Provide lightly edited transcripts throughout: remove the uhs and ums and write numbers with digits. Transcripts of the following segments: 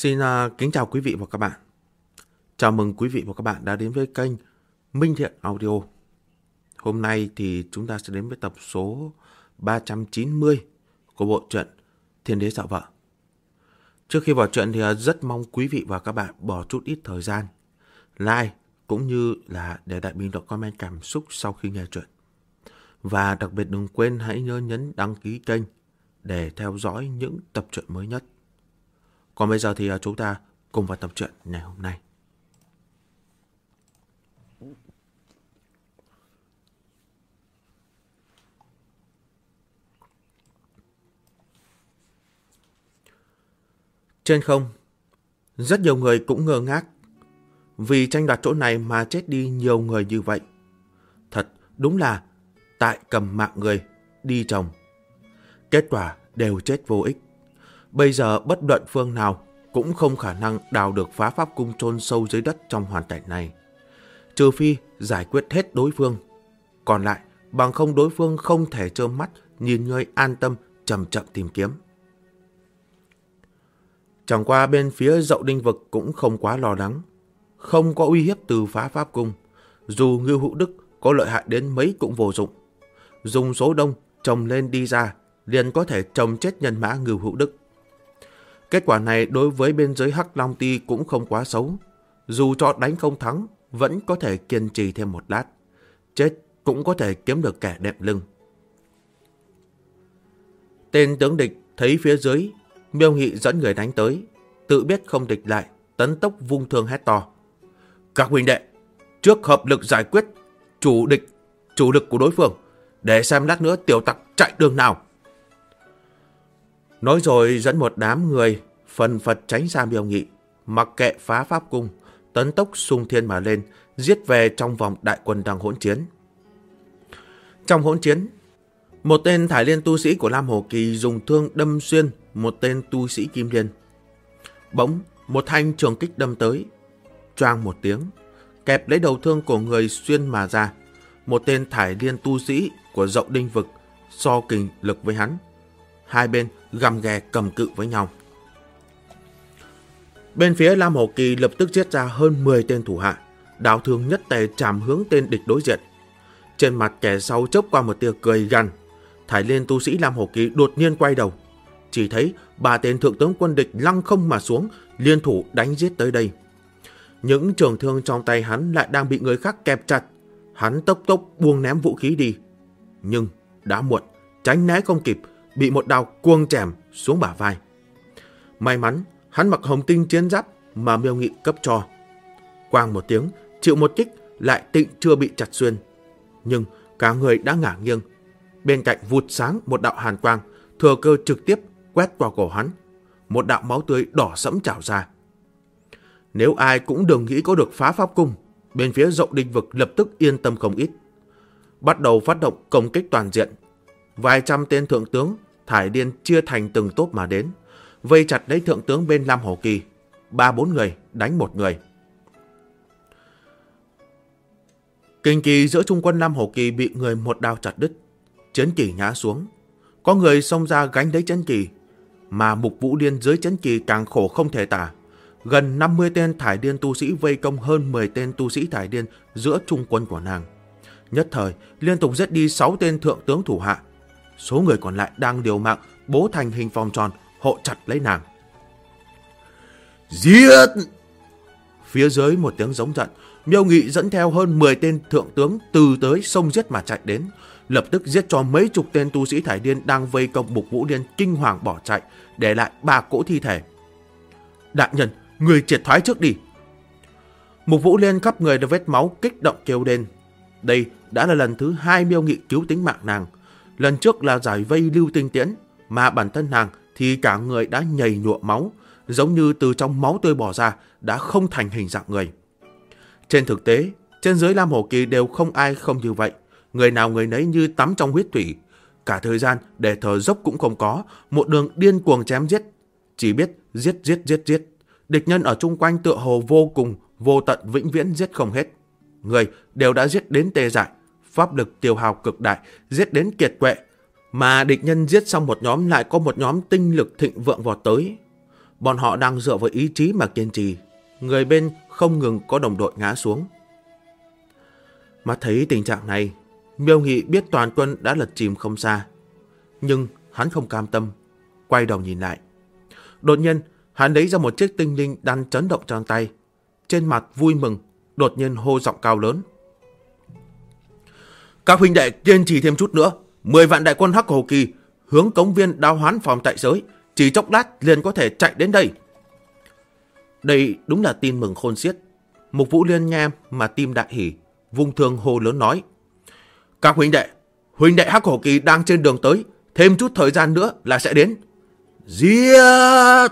Xin kính chào quý vị và các bạn. Chào mừng quý vị và các bạn đã đến với kênh Minh Thiện Audio. Hôm nay thì chúng ta sẽ đến với tập số 390 của bộ truyện Thiên Đế Dạo Vợ. Trước khi vào truyện thì rất mong quý vị và các bạn bỏ chút ít thời gian like cũng như là để lại bình luận comment cảm xúc sau khi nghe truyện. Và đặc biệt đừng quên hãy nhớ nhấn đăng ký kênh để theo dõi những tập truyện mới nhất. Còn bây giờ thì chúng ta cùng vào tập truyện ngày hôm nay. Trên không, rất nhiều người cũng ngơ ngác. Vì tranh đoạt chỗ này mà chết đi nhiều người như vậy. Thật đúng là tại cầm mạng người, đi chồng. Kết quả đều chết vô ích. Bây giờ bất luận phương nào cũng không khả năng đào được phá pháp cung chôn sâu dưới đất trong hoàn cảnh này. Trừ phi giải quyết hết đối phương. Còn lại, bằng không đối phương không thể trơ mắt nhìn người an tâm chậm chậm tìm kiếm. Chẳng qua bên phía Dậu Đinh Vực cũng không quá lo lắng. Không có uy hiếp từ phá pháp cung. Dù Ngưu Hữu Đức có lợi hại đến mấy cũng vô dụng. Dùng số đông trồng lên đi ra liền có thể trồng chết nhân mã Ngưu Hữu Đức. Kết quả này đối với bên dưới Hắc Long Ti cũng không quá xấu. Dù cho đánh không thắng, vẫn có thể kiên trì thêm một lát. Chết cũng có thể kiếm được kẻ đệm lưng. Tên tướng địch thấy phía dưới, Miêu Nghị dẫn người đánh tới. Tự biết không địch lại, tấn tốc vung thương hét to. Các huynh đệ, trước hợp lực giải quyết chủ lực của đối phương, để xem lát nữa tiểu tặc chạy đường nào. Nói rồi dẫn một đám người phần phật tránh ra Miêu Nghị, mặc kệ phá pháp cung, tấn tốc xung thiên mà lên, giết về trong vòng đại quân đang hỗn chiến. Trong hỗn chiến, một tên Thải Liên tu sĩ của Lam Hồ Kỳ dùng thương đâm xuyên một tên tu sĩ Kim Liên. Bỗng một thanh trường kích đâm tới, choang một tiếng, kẹp lấy đầu thương của người xuyên mà ra. Một tên Thải Liên tu sĩ của Dậu Đinh Vực so kình lực với hắn. Hai bên gầm ghè cầm cự với nhau. Bên phía Lam Hồ Kỳ lập tức giết ra hơn 10 tên thủ hạ, đao thương nhất tề chạm hướng tên địch đối diện. Trên mặt kẻ sau chớp qua một tia cười gằn. Thải Liên tu sĩ Lam Hồ Kỳ đột nhiên quay đầu, chỉ thấy 3 tên thượng tướng quân địch lăng không mà xuống, liên thủ đánh giết tới đây. Những trường thương trong tay hắn lại đang bị người khác kẹp chặt. Hắn tốc tốc buông ném vũ khí đi, nhưng đã muộn, tránh né không kịp, bị một đao cuồng chém xuống bả vai. May mắn hắn mặc hồng tinh chiến giáp mà Miêu Nghị cấp cho. Quang một tiếng, chịu một kích, lại tịnh chưa bị chặt xuyên, nhưng cả người đã ngả nghiêng. Bên cạnh vụt sáng một đạo hàn quang, thừa cơ trực tiếp quét qua cổ hắn. Một đạo máu tươi đỏ sẫm trào ra. Nếu ai cũng đừng nghĩ có được phá pháp cung, bên phía Dậu Đinh Vực lập tức yên tâm không ít. Bắt đầu phát động công kích toàn diện. Vài trăm tên thượng tướng Thải Liên chia thành từng tốp mà đến, vây chặt lấy thượng tướng bên Lam Hồ Kỳ. 3-4 người đánh một người. Kình kỳ giữa trung quân Lam Hồ Kỳ bị người một đao chặt đứt, chấn kỳ ngã xuống. Có người xông ra gánh lấy chấn kỳ, mà Mục Vũ Liên dưới chấn kỳ càng khổ không thể tả. Gần 50 tên Thải Liên tu sĩ vây công hơn 10 tên tu sĩ Thải Liên giữa trung quân của nàng. Nhất thời liên tục giết đi 6 tên thượng tướng thủ hạ. Số người còn lại đang liều mạng bố thành hình vòng tròn hộ chặt lấy nàng. Giết! Phía dưới một tiếng giống giận, Miêu Nghị dẫn theo hơn 10 tên thượng tướng từ tới sông giết mà chạy đến, lập tức giết cho mấy chục tên tu sĩ Thải Liên đang vây công Mục Vũ Liên kinh hoàng bỏ chạy, để lại 3 cỗ thi thể. Đại nhân, người triệt thoái trước đi. Mục Vũ Liên khắp người đã vết máu, kích động kêu lên. Đây đã là lần thứ 2 Miêu Nghị cứu tính mạng nàng. Lần trước là giải vây Lưu Tinh Tiễn, mà bản thân nàng thì cả người đã nhầy nhụa máu, giống như từ trong máu tươi bỏ ra, đã không thành hình dạng người. Trên thực tế, trên dưới Lam Hồ Kỳ đều không ai không như vậy. Người nào người nấy như tắm trong huyết thủy. Cả thời gian để thở dốc cũng không có, một đường điên cuồng chém giết. Chỉ biết giết. Địch nhân ở chung quanh tựa hồ vô cùng, vô tận vĩnh viễn giết không hết. Người đều đã giết đến tê dại, pháp lực tiêu hao cực đại, giết đến kiệt quệ. Mà địch nhân giết xong một nhóm lại có một nhóm tinh lực thịnh vượng vọt tới. Bọn họ đang dựa vào ý chí mà kiên trì. Người bên không ngừng có đồng đội ngã xuống. Mà thấy tình trạng này, Miêu Nghị biết toàn quân đã lật chìm không xa. Nhưng hắn không cam tâm, quay đầu nhìn lại. Đột nhiên, hắn lấy ra một chiếc tinh linh đang chấn động trong tay. Trên mặt vui mừng, đột nhiên hô giọng cao lớn. Các huynh đệ kiên trì thêm chút nữa. 10 vạn đại quân Hắc Hồ Kỳ hướng cống viên Đao Hoán phòng tại giới. Chỉ chốc lát liền có thể chạy đến đây. Đây đúng là tin mừng khôn xiết. Mục Vũ Liên nghe mà tim đại hỉ, vung thương hô lớn nói. Các huynh đệ Hắc Hổ Kỳ đang trên đường tới. Thêm chút thời gian nữa là sẽ đến. Giết!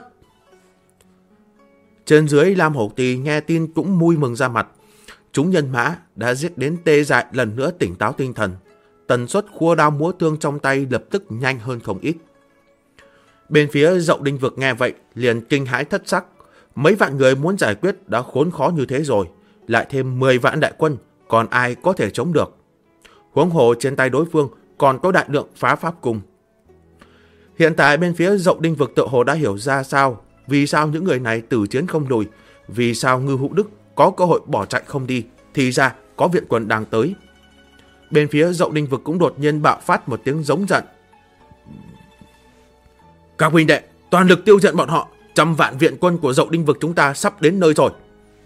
Trên dưới Lam Hổ Kỳ nghe tin cũng vui mừng ra mặt. Chúng nhân mã đã giết đến tê dại, lần nữa tỉnh táo tinh thần. Tần suất khua đao múa thương trong tay lập tức nhanh hơn không ít. Bên phía Dậu Đinh Vực nghe vậy liền kinh hãi thất sắc. Mấy vạn người muốn giải quyết đã khốn khó như thế rồi, lại thêm 10 vạn đại quân, còn ai có thể chống được. Huống hồ trên tay đối phương còn có đại lượng phá pháp cung. Hiện tại bên phía Dậu Đinh Vực tựa hồ đã hiểu ra sao, vì sao những người này tử chiến không lùi, vì sao Ngư Hữu Đức có cơ hội bỏ chạy không đi, thì ra có viện quân đang tới. Bên phía Dậu Đinh Vực cũng đột nhiên bạo phát một tiếng giống giận. Các huynh đệ, toàn lực tiêu diệt bọn họ, 100 vạn viện quân của Dậu Đinh Vực chúng ta sắp đến nơi rồi.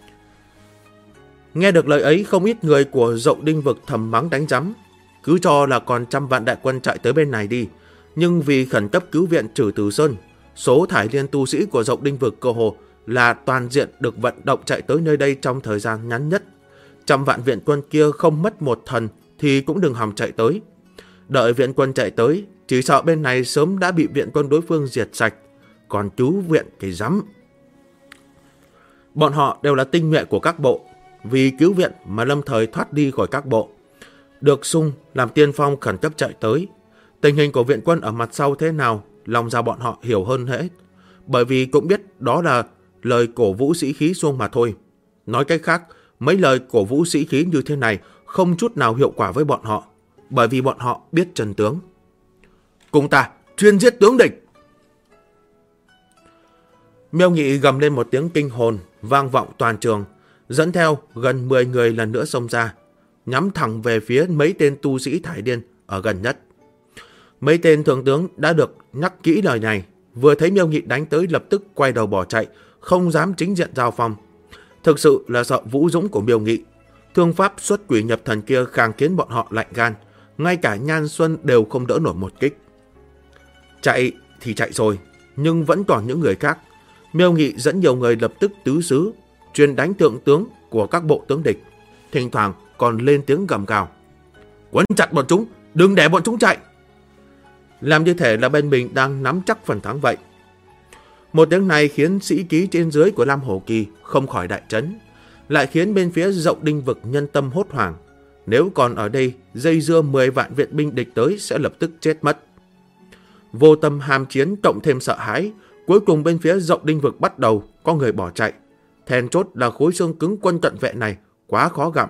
Nghe được lời ấy, không ít người của Dậu Đinh Vực thầm mắng đánh rắm. Cứ cho là còn 100 vạn đại quân chạy tới bên này đi. Nhưng vì khẩn cấp cứu viện Trử Từ Sơn, số thải liên tu sĩ của Dậu Đinh Vực cơ hồ là toàn diện được vận động chạy tới nơi đây trong thời gian ngắn nhất. 100 vạn viện quân kia không mất một thần thì cũng đừng hòng chạy tới. Đợi viện quân chạy tới, chỉ sợ bên này sớm đã bị viện quân đối phương diệt sạch. Còn cứu viện cái rắm. Bọn họ đều là tinh nhuệ của các bộ, vì cứu viện mà lâm thời thoát đi khỏi các bộ. Được Sung làm tiên phong khẩn cấp chạy tới. Tình hình của viện quân ở mặt sau thế nào, lòng ra bọn họ hiểu hơn hết. Bởi vì cũng biết đó là lời cổ vũ sĩ khí Sung mà thôi. Nói cách khác, mấy lời cổ vũ sĩ khí như thế này không chút nào hiệu quả với bọn họ, bởi vì bọn họ biết chân tướng. Cùng ta chuyên giết tướng địch. Miêu Nghị gầm lên một tiếng kinh hồn, vang vọng toàn trường, dẫn theo gần 10 người lần nữa xông ra, nhắm thẳng về phía mấy tên tu sĩ thải điên ở gần nhất. Mấy tên thượng tướng đã được nhắc kỹ lời này, vừa thấy Miêu Nghị đánh tới lập tức quay đầu bỏ chạy, không dám chính diện giao phong. Thực sự là sợ vũ dũng của Miêu Nghị. Thương pháp xuất quỷ nhập thần kia càng khiến bọn họ lạnh gan, ngay cả Nhan Xuân đều không đỡ nổi một kích. Chạy thì chạy rồi, nhưng vẫn còn những người khác. Miêu Nghị dẫn nhiều người lập tức tứ xứ, chuyên đánh thượng tướng của các bộ tướng địch, thỉnh thoảng còn lên tiếng gầm gào. Quấn chặt bọn chúng, đừng để bọn chúng chạy. Làm như thể là bên mình đang nắm chắc phần thắng vậy. Một tiếng này khiến sĩ ký trên dưới của Lam Hổ Kỳ không khỏi đại chấn, lại khiến bên phía Dậu Đinh Vực nhân tâm hốt hoảng. Nếu còn ở đây dây dưa 10 vạn viện binh địch tới sẽ lập tức chết mất. Vô tâm ham chiến cộng thêm sợ hãi, cuối cùng bên phía Dậu Đinh Vực bắt đầu có người bỏ chạy. Then chốt là khối xương cứng quân cận vệ này quá khó gặm.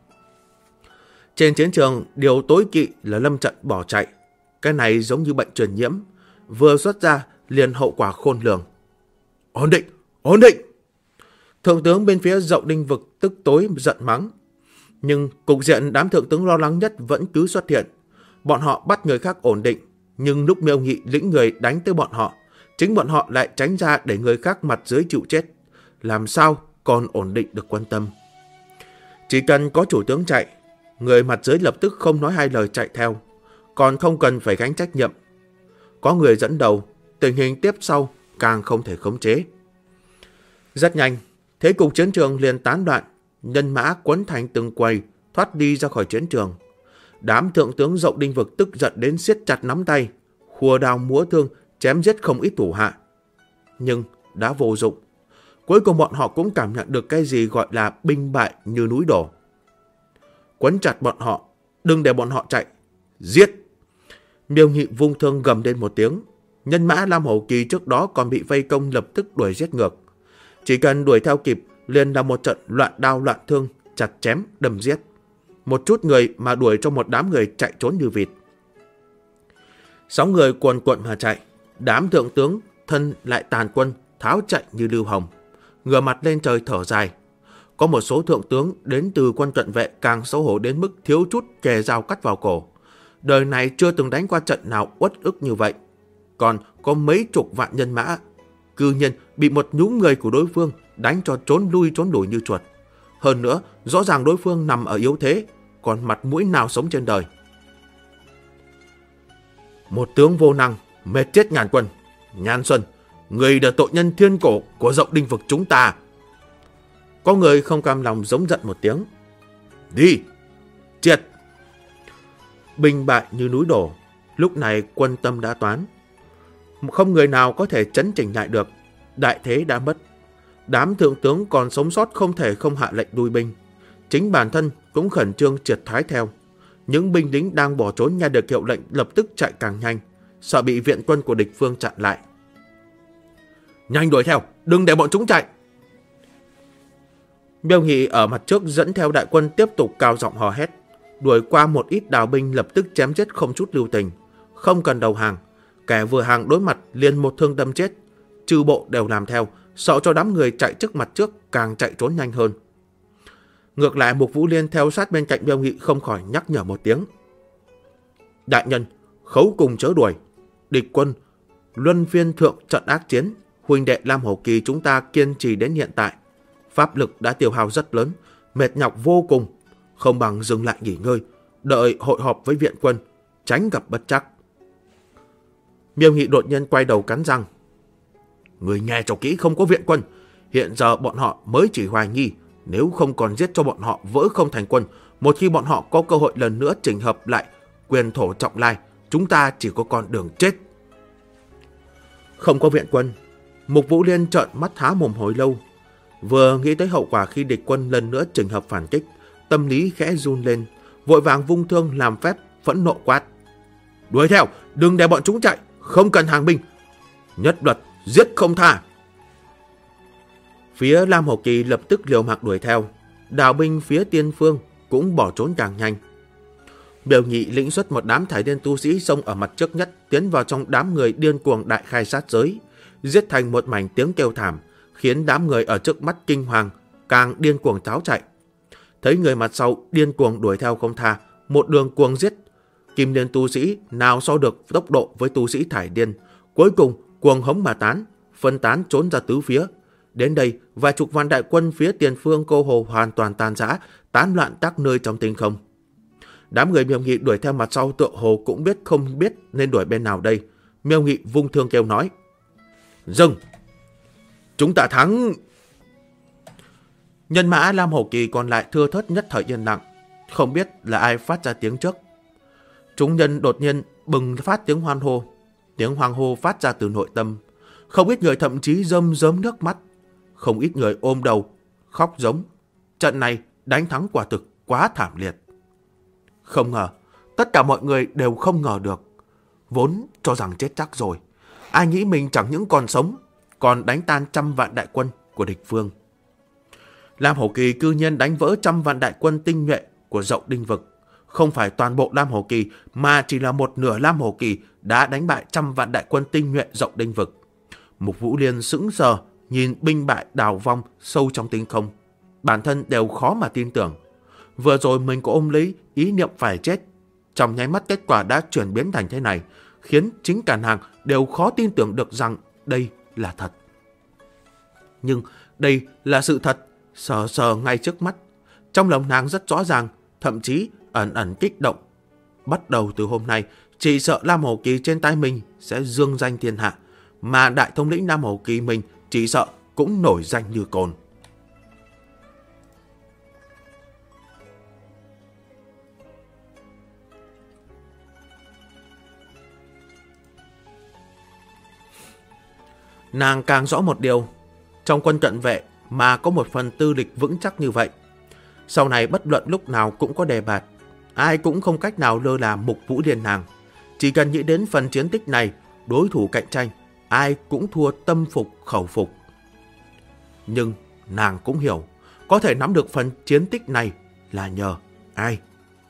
Trên chiến trường, điều tối kỵ là lâm trận bỏ chạy. Cái này giống như bệnh truyền nhiễm, vừa xuất ra liền hậu quả khôn lường. Ổn định, ổn định! Thượng tướng bên phía Dậu Đinh Vực tức tối giận mắng. Nhưng cục diện đám thượng tướng lo lắng nhất vẫn cứ xuất hiện. Bọn họ bắt người khác ổn định, nhưng lúc Miêu Nghị lĩnh người đánh tới bọn họ, chính bọn họ lại tránh ra để người khác mặt dưới chịu chết. Làm sao còn ổn định được quan tâm? Chỉ cần có chủ tướng chạy, người mặt dưới lập tức không nói hai lời chạy theo, còn không cần phải gánh trách nhiệm. Có người dẫn đầu, tình hình tiếp sau càng không thể khống chế. Rất nhanh, thế cục chiến trường liền tán loạn, nhân mã quấn thành từng quầy, thoát đi ra khỏi chiến trường. Đám thượng tướng Dậu Đinh Vực tức giận đến siết chặt nắm tay, khua đao múa thương, chém giết không ít thủ hạ. Nhưng đã vô dụng. Cuối cùng bọn họ cũng cảm nhận được cái gì gọi là binh bại như núi đổ. Quấn chặt bọn họ, đừng để bọn họ chạy. Giết! Miêu Nghị vung thương gầm lên một tiếng. Nhân mã Lam Hổ Kỳ trước đó còn bị vây công lập tức đuổi giết ngược. Chỉ cần đuổi theo kịp liền là một trận loạn đao loạn thương, chặt chém, đâm giết. Một chút người mà đuổi cho một đám người chạy trốn như vịt. 6 người quần quận mà chạy. Đám thượng tướng thân lại tàn quân, tháo chạy như lưu hồng, ngửa mặt lên trời thở dài. Có một số thượng tướng đến từ quân cận vệ càng xấu hổ đến mức thiếu chút kề dao cắt vào cổ. Đời này chưa từng đánh qua trận nào uất ức như vậy. Còn có mấy chục vạn nhân mã, cư nhiên bị một nhúm người của đối phương đánh cho trốn lui trốn lùi như chuột. Hơn nữa, rõ ràng đối phương nằm ở yếu thế, còn mặt mũi nào sống trên đời. Một tướng vô năng, mệt chết ngàn quân. Nhan Xuân, người là tội nhân thiên cổ của Dậu Đinh vực chúng ta. Có người không cam lòng giống giận một tiếng. Đi! Triệt! Binh bại như núi đổ. Lúc này quân tâm đã toán. Không người nào có thể chấn chỉnh lại được. Đại thế đã mất. Đám thượng tướng còn sống sót không thể không hạ lệnh đuổi binh. Chính bản thân cũng khẩn trương triệt thoái theo. Những binh lính đang bỏ trốn nghe được hiệu lệnh lập tức chạy càng nhanh, sợ bị viện quân của địch phương chặn lại. Nhanh đuổi theo, đừng để bọn chúng chạy! Miêu Nghị ở mặt trước dẫn theo đại quân tiếp tục cao giọng hò hét. Đuổi qua một ít đào binh lập tức chém giết không chút lưu tình. Không cần đầu hàng, kẻ vừa hàng đối mặt liền một thương đâm chết. Chư bộ đều làm theo, sợ cho đám người chạy trước mặt trước càng chạy trốn nhanh hơn. Ngược lại Mục Vũ Liên theo sát bên cạnh Miêu Nghị không khỏi nhắc nhở một tiếng. Đại nhân, khấu cùng chớ đuổi. Địch quân luân phiên thượng trận ác chiến, huynh đệ Lam Hổ Kỳ chúng ta kiên trì đến hiện tại. Pháp lực đã tiêu hao rất lớn, mệt nhọc vô cùng, không bằng dừng lại nghỉ ngơi, đợi hội họp với viện quân, tránh gặp bất trắc. Miêu Nghị đột nhiên quay đầu cắn răng. Người nghe cho kỹ, không có viện quân. Hiện giờ bọn họ mới chỉ hoài nghi, nếu không còn giết cho bọn họ vỡ không thành quân, một khi bọn họ có cơ hội lần nữa chỉnh hợp lại quyền thổ trọng lai, chúng ta chỉ có con đường chết. Không có viện quân, Mục Vũ Liên trợn mắt há mồm hồi lâu. Vừa nghĩ tới hậu quả khi địch quân lần nữa chỉnh hợp phản kích, tâm lý khẽ run lên, vội vàng vung thương làm phép, phẫn nộ quát. Đuổi theo, đừng để bọn chúng chạy, không cần hàng binh. Nhất luật, giết không tha. Phía Lam Hổ Kỳ lập tức liều mạng đuổi theo, đào binh phía Tiên Phương cũng bỏ trốn càng nhanh. Miêu Nghị lĩnh xuất một đám thải điên tu sĩ xông ở mặt trước nhất, tiến vào trong đám người điên cuồng đại khai sát giới, giết thành một mảnh tiếng kêu thảm, khiến đám người ở trước mắt kinh hoàng, càng điên cuồng tháo chạy. Thấy người mặt sau điên cuồng đuổi theo không tha, một đường cuồng giết, kim liên tu sĩ nào so được tốc độ với tu sĩ thải điên, cuối cùng cuồng hống mà tán, phân tán trốn ra tứ phía. Đến đây, vài chục vạn đại quân phía Tiền Phương Cô Hồ hoàn toàn tan rã, tán loạn các nơi trong tinh không. Đám người Miêu Nghị đuổi theo mặt sau tựa hồ cũng biết không biết nên đuổi bên nào đây. Miêu Nghị vung thương kêu nói. Dừng! Chúng ta thắng! Nhân mã Lam Hổ Kỳ còn lại thưa thớt nhất thời yên lặng, không biết là ai phát ra tiếng trước. Chúng nhân đột nhiên bừng phát tiếng hoan hô. Tiếng hoan hô phát ra từ nội tâm. Không ít người thậm chí rơm rớm nước mắt. Không ít người ôm đầu, khóc giống. Trận này đánh thắng quả thực quá thảm liệt. Không ngờ, tất cả mọi người đều không ngờ được. Vốn cho rằng chết chắc rồi. Ai nghĩ mình chẳng những còn sống, còn đánh tan trăm vạn đại quân của địch phương. Lam Hổ Kỳ cư nhiên đánh vỡ trăm vạn đại quân tinh nhuệ của Dậu Đinh vực. Không phải toàn bộ Lam Hổ Kỳ, mà chỉ là một nửa Lam Hổ Kỳ đã đánh bại trăm vạn đại quân tinh nhuệ Dậu Đinh vực. Mục Vũ Liên sững sờ nhìn binh bại đào vong sâu trong tinh không. Bản thân đều khó mà tin tưởng. Vừa rồi mình có ôm lấy ý niệm phải chết. Trong nháy mắt kết quả đã chuyển biến thành thế này, khiến chính cả nàng đều khó tin tưởng được rằng đây là thật. Nhưng đây là sự thật, sờ sờ ngay trước mắt. Trong lòng nàng rất rõ ràng, thậm chí ẩn ẩn kích động. Bắt đầu từ hôm nay, chỉ sợ Lam Hổ Kỳ trên tay mình sẽ dương danh thiên hạ, mà đại thống lĩnh Lam Hổ Kỳ mình chỉ sợ cũng nổi danh như cồn. Nàng càng rõ một điều, trong quân cận vệ mà có một phần tư lịch vững chắc như vậy, sau này bất luận lúc nào cũng có đề bạt, ai cũng không cách nào lơ là Mục Vũ Liên nàng. Chỉ cần nghĩ đến phần chiến tích này, đối thủ cạnh tranh, ai cũng thua tâm phục khẩu phục. Nhưng nàng cũng hiểu, có thể nắm được phần chiến tích này là nhờ ai.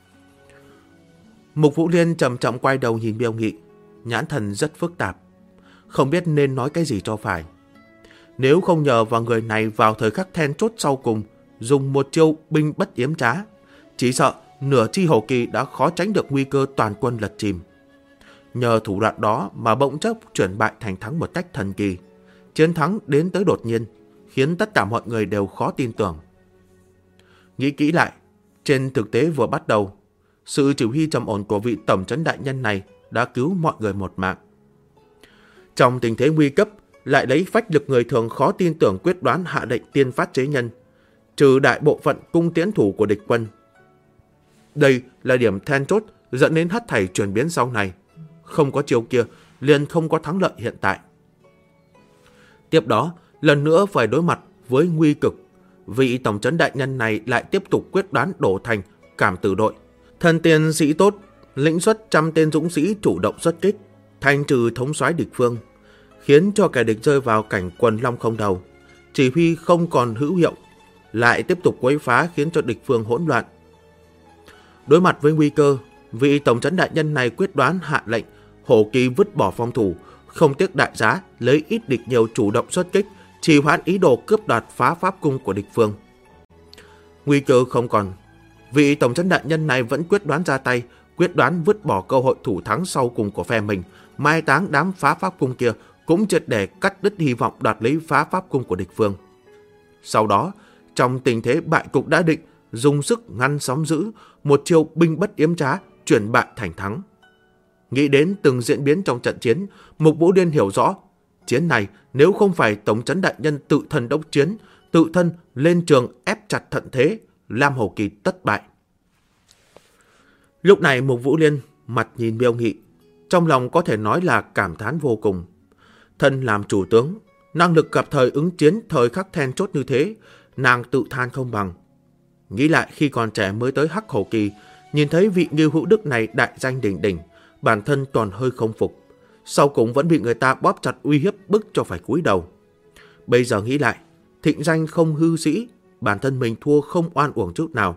Mục Vũ Liên chậm chậm quay đầu nhìn Miêu Nghị, nhãn thần rất phức tạp, không biết nên nói cái gì cho phải. Nếu không nhờ vào người này vào thời khắc then chốt sau cùng, dùng một chiêu binh bất yếm trá, chỉ sợ nửa chi hổ kỳ đã khó tránh được nguy cơ toàn quân lật chìm. Nhờ thủ đoạn đó mà bỗng chốc chuyển bại thành thắng một cách thần kỳ. Chiến thắng đến tới đột nhiên, khiến tất cả mọi người đều khó tin tưởng. Nghĩ kỹ lại, trên thực tế vừa bắt đầu, sự chỉ huy trầm ổn của vị tổng trấn đại nhân này đã cứu mọi người một mạng. Trong tình thế nguy cấp, lại lấy phách lực người thường khó tin tưởng quyết đoán hạ lệnh tiên phát chế nhân, trừ đại bộ phận cung tiễn thủ của địch quân. Đây là điểm then chốt dẫn đến hết thảy chuyển biến sau này. Không có chiêu kia, liền không có thắng lợi hiện tại. Tiếp đó, lần nữa phải đối mặt với nguy cực. Vị tổng trấn đại nhân này lại tiếp tục quyết đoán đổ thành cảm tử đội. Thần tiên sĩ tốt, lĩnh xuất 100 tên dũng sĩ chủ động xuất kích, thanh trừ thống soái địch phương, khiến cho kẻ địch rơi vào cảnh quần long không đầu. Chỉ huy không còn hữu hiệu, lại tiếp tục quấy phá khiến cho địch phương hỗn loạn. Đối mặt với nguy cơ, vị tổng trấn đại nhân này quyết đoán hạ lệnh hổ kỳ vứt bỏ phòng thủ, không tiếc đại giá lấy ít địch nhiều chủ động xuất kích, trì hoãn ý đồ cướp đoạt phá pháp cung của địch phương. Nguy cơ không còn, vị tổng trấn đại nhân này vẫn quyết đoán ra tay, quyết đoán vứt bỏ cơ hội thủ thắng sau cùng của phe mình, mai táng đám phá pháp cung kia, cũng triệt để cắt đứt hy vọng đoạt lấy phá pháp cung của địch phương. Sau đó, trong tình thế bại cục đã định, dùng sức ngăn sóng dữ, một chiêu binh bất yếm trá, chuyển bại thành thắng. Nghĩ đến từng diễn biến trong trận chiến, Mục Vũ Điên hiểu rõ, chiến này nếu không phải tổng trấn đại nhân tự thân đốc chiến, tự thân lên trường ép chặt thận thế, Lam Hổ Kỳ tất bại. Lúc này Mục Vũ Liên mặt nhìn Miêu Nghị, trong lòng có thể nói là cảm thán vô cùng. Thân làm chủ tướng, năng lực gặp thời ứng chiến thời khắc then chốt như thế, nàng tự than không bằng. Nghĩ lại khi còn trẻ mới tới Hắc Hổ Kỳ, nhìn thấy vị Ngưu Hữu Đức này đại danh đỉnh đỉnh, bản thân còn hơi không phục. Sau cùng vẫn bị người ta bóp chặt uy hiếp bức cho phải cúi đầu. Bây giờ nghĩ lại, thịnh danh không hư sĩ, bản thân mình thua không oan uổng chút nào.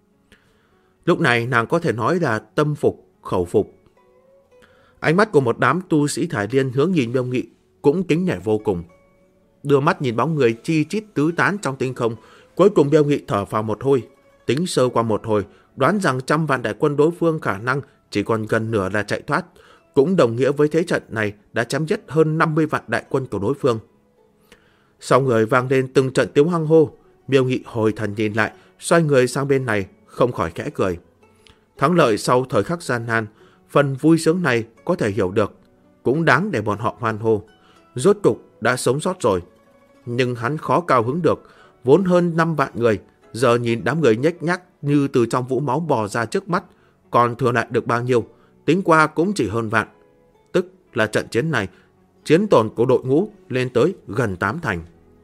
Lúc này nàng có thể nói là tâm phục, khẩu phục. Ánh mắt của một đám tu sĩ Thải Liên hướng nhìn Miêu Nghị cũng kính nể vô cùng. Đưa mắt nhìn bóng người chi chít tứ tán trong tinh không, cuối cùng Miêu Nghị thở phào một hơi, tính sơ qua một hồi, đoán rằng 100 vạn đại quân đối phương khả năng chỉ còn gần nửa là chạy thoát, cũng đồng nghĩa với thế trận này đã chém giết hơn 50 vạn đại quân của đối phương. Sau người vang lên từng trận tiếng hoang hô, Miêu Nghị hồi thần nhìn lại, xoay người sang bên này, không khỏi khẽ cười. Thắng lợi sau thời khắc gian nan, phần vui sướng này có thể hiểu được, cũng đáng để bọn họ hoan hô. Rốt cục đã sống sót rồi. Nhưng hắn khó cao hứng được, vốn hơn 5 vạn người, giờ nhìn đám người nhếch nhác như từ trong vũng máu bò ra trước mắt, còn thừa lại được bao nhiêu, tính qua cũng chỉ hơn vạn. Tức là trận chiến này, chiến tổn của đội ngũ lên tới gần 8 thành.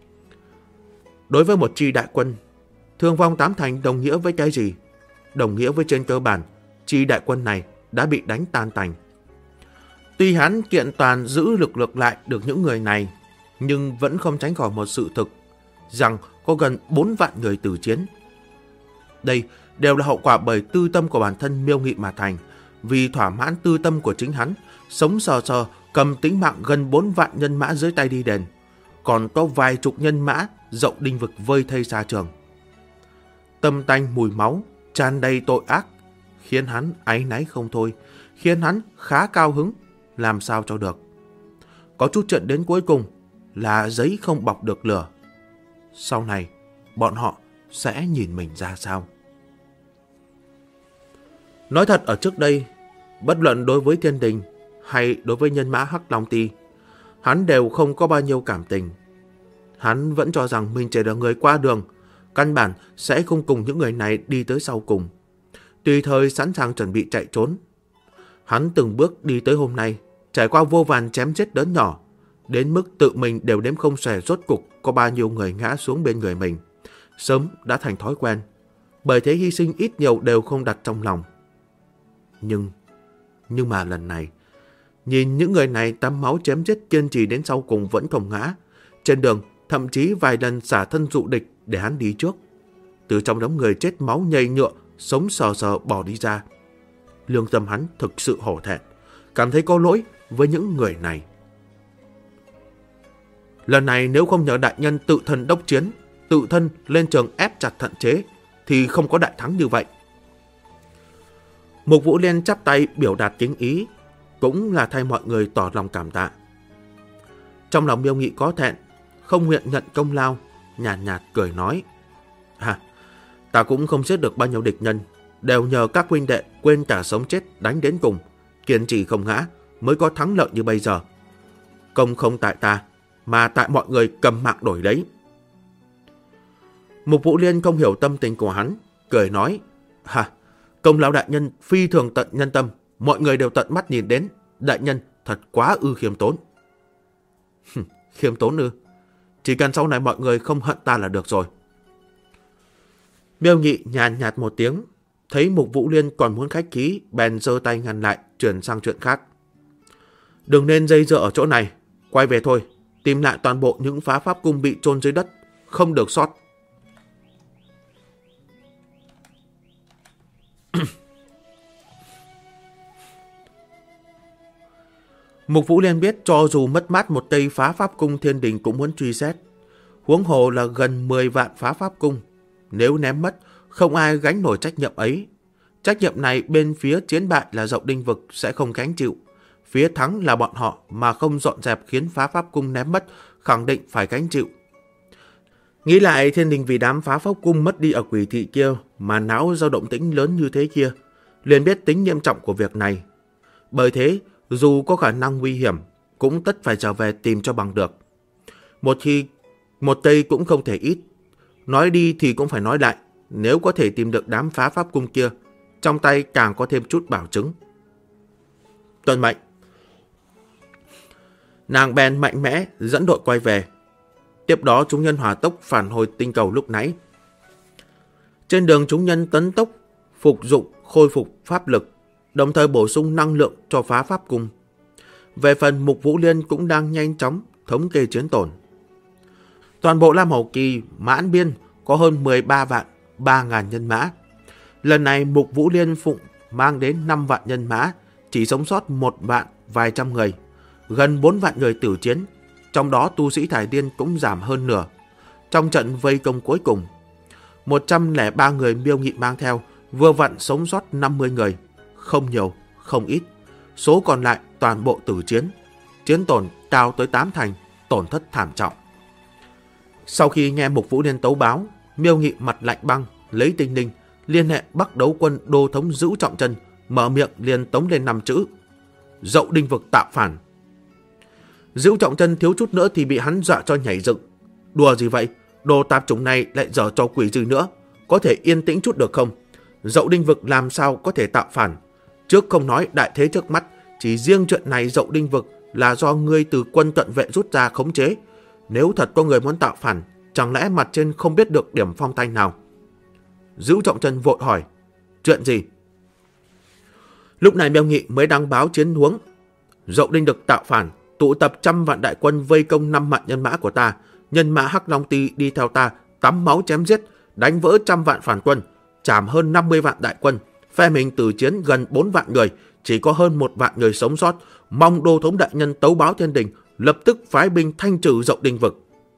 Đối với một chi đại quân, thương vong 8 thành đồng nghĩa với cái gì? Đồng nghĩa với trên cơ bản, chi đại quân này đã bị đánh tan tành. Tuy hắn kiện toàn giữ lực lượng lại được những người này, nhưng vẫn không tránh khỏi một sự thực, rằng có gần 4 vạn người tử chiến. Đây đều là hậu quả bởi tư tâm của bản thân Miêu Nghị mà thành, vì thỏa mãn tư tâm của chính hắn, sống sờ sờ cầm tính mạng gần 4 vạn nhân mã dưới tay đi đền, còn có vài chục nhân mã dậu đinh vực vơi thây xa trường. Tâm tanh mùi máu, tràn đầy tội ác, khiến hắn áy náy không thôi, khiến hắn khá cao hứng, làm sao cho được. Có chút trận đến cuối cùng là giấy không bọc được lửa. Sau này, bọn họ sẽ nhìn mình ra sao? Nói thật ở trước đây, bất luận đối với Thiên Đình hay đối với nhân mã Hắc Long Ti, hắn đều không có bao nhiêu cảm tình. Hắn vẫn cho rằng mình chỉ là người qua đường, căn bản sẽ không cùng những người này đi tới sau cùng, tùy thời sẵn sàng chuẩn bị chạy trốn. Hắn từng bước đi tới hôm nay, trải qua vô vàn chém giết lớn nhỏ, đến mức tự mình đều đếm không xuể rốt cục có bao nhiêu người ngã xuống bên người mình, sớm đã thành thói quen, bởi thế hy sinh ít nhiều đều không đặt trong lòng. Nhưng mà lần này, nhìn những người này tắm máu chém giết kiên trì đến sau cùng vẫn không ngã, trên đường thậm chí vài lần xả thân dụ địch để hắn đi trước, từ trong đống người chết máu nhầy nhựa sống sờ sờ bỏ đi ra. Lương tâm hắn thực sự hổ thẹn, cảm thấy có lỗi với những người này. Lần này nếu không nhờ đại nhân tự thân đốc chiến, tự thân lên trường ép chặt thận chế, thì không có đại thắng như vậy. Mục Vũ Liên chắp tay biểu đạt kính ý, cũng là thay mọi người tỏ lòng cảm tạ. Trong lòng Miêu Nghị có thẹn, không nguyện nhận công lao, nhàn nhạt cười nói: ta cũng không giết được bao nhiêu địch nhân, đều nhờ các huynh đệ quên cả sống chết đánh đến cùng, kiên trì không ngã, mới có thắng lợi như bây giờ. Công không tại ta, mà tại mọi người cầm mạng đổi lấy. Mục Vũ Liên không hiểu tâm tình của hắn, cười nói: công lao đại nhân phi thường tận nhân tâm, mọi người đều tận mắt nhìn đến, đại nhân thật quá ư khiêm tốn. Khiêm tốn ư? Chỉ cần sau này mọi người không hận ta là được rồi. Miêu Nghị nhàn nhạt một tiếng, thấy Mục Vũ Liên còn muốn khách khí, bèn giơ tay ngăn lại, chuyển sang chuyện khác. Đừng nên dây dưa ở chỗ này, quay về thôi, tìm lại toàn bộ những phá pháp cung bị chôn dưới đất, không được sót. Mục Vũ Liên biết cho dù mất mát một cây phá pháp cung thiên đình cũng muốn truy xét. Huống hồ là gần 10 vạn phá pháp cung. Nếu ném mất, không ai gánh nổi trách nhiệm ấy. Trách nhiệm này bên phía chiến bại là Dậu Đinh Vực sẽ không gánh chịu. Phía thắng là bọn họ mà không dọn dẹp khiến phá pháp cung ném mất, khẳng định phải gánh chịu. Nghĩ lại thiên đình vì đám phá pháp cung mất đi ở Quỷ Thị kia mà não do động tĩnh lớn như thế kia, liền biết tính nghiêm trọng của việc này. Bởi thế, dù có khả năng nguy hiểm, cũng tất phải trở về tìm cho bằng được. Một cây cũng không thể ít. Nói đi thì cũng phải nói lại, nếu có thể tìm được đám phá pháp cung kia, trong tay càng có thêm chút bảo chứng. Tuân mệnh. Nàng bèn mạnh mẽ dẫn đội quay về. Tiếp đó chúng nhân hỏa tốc phản hồi tinh cầu lúc nãy. Trên đường chúng nhân tấn tốc, phục dụng khôi phục pháp lực, đồng thời bổ sung năng lượng cho phá pháp cung. Về phần Mục Vũ Liên cũng đang nhanh chóng thống kê chiến tổn. Toàn bộ Lam Hầu Kỳ Mãn Biên có hơn 13 vạn 3.000 nhân mã. Lần này Mục Vũ Liên phụng mang đến 5 vạn nhân mã, chỉ sống sót 1 vạn vài trăm người. Gần 4 vạn người tử chiến, trong đó tu sĩ Thải Điên cũng giảm hơn nửa. Trong trận vây công cuối cùng, 103 người Miêu Nghị mang theo, vừa vặn sống sót 50 người. Không nhiều, không ít. Số còn lại toàn bộ tử chiến. Chiến tổn cao tới 8 thành, tổn thất thảm trọng. Sau khi nghe Mục Vũ Liên tấu báo, Miêu Nghị mặt lạnh băng, lấy tinh linh, liên hệ Bắc Đấu Quân Đô Thống Dữ Trọng Chân, mở miệng liền tống lên 5 chữ: Dậu Đinh Vực tạo phản. Dữ Trọng Chân thiếu chút nữa thì bị hắn dọa cho nhảy dựng. Đùa gì vậy? Đồ tạp chủng này lại dở cho quỷ dư nữa. Có thể yên tĩnh chút được không? Dậu Đinh Vực làm sao có thể tạo phản? Trước không nói đại thế trước mắt, chỉ riêng chuyện này Dậu Đinh Vực là do ngươi từ quân cận vệ rút ra khống chế. Nếu thật có người muốn tạo phản, chẳng lẽ mặt trên không biết được điểm phong thanh nào? Dữ Trọng Chân vội hỏi: chuyện gì? Lúc này Miêu Nghị mới đăng báo chiến huống. Dậu Đinh Vực tạo phản, tụ tập 100 vạn đại quân vây công 5 vạn nhân mã của ta. Nhân mã Hắc Long Ti đi theo ta, tắm máu chém giết, đánh vỡ 100 vạn phản quân, trảm hơn 50 vạn đại quân. Phe mình tử chiến gần 4 vạn người, chỉ có hơn 1 vạn người sống sót. Mong Đô Thống đại nhân tấu báo thiên đình, lập tức phái binh thanh trừ Dậu Đinh Vực.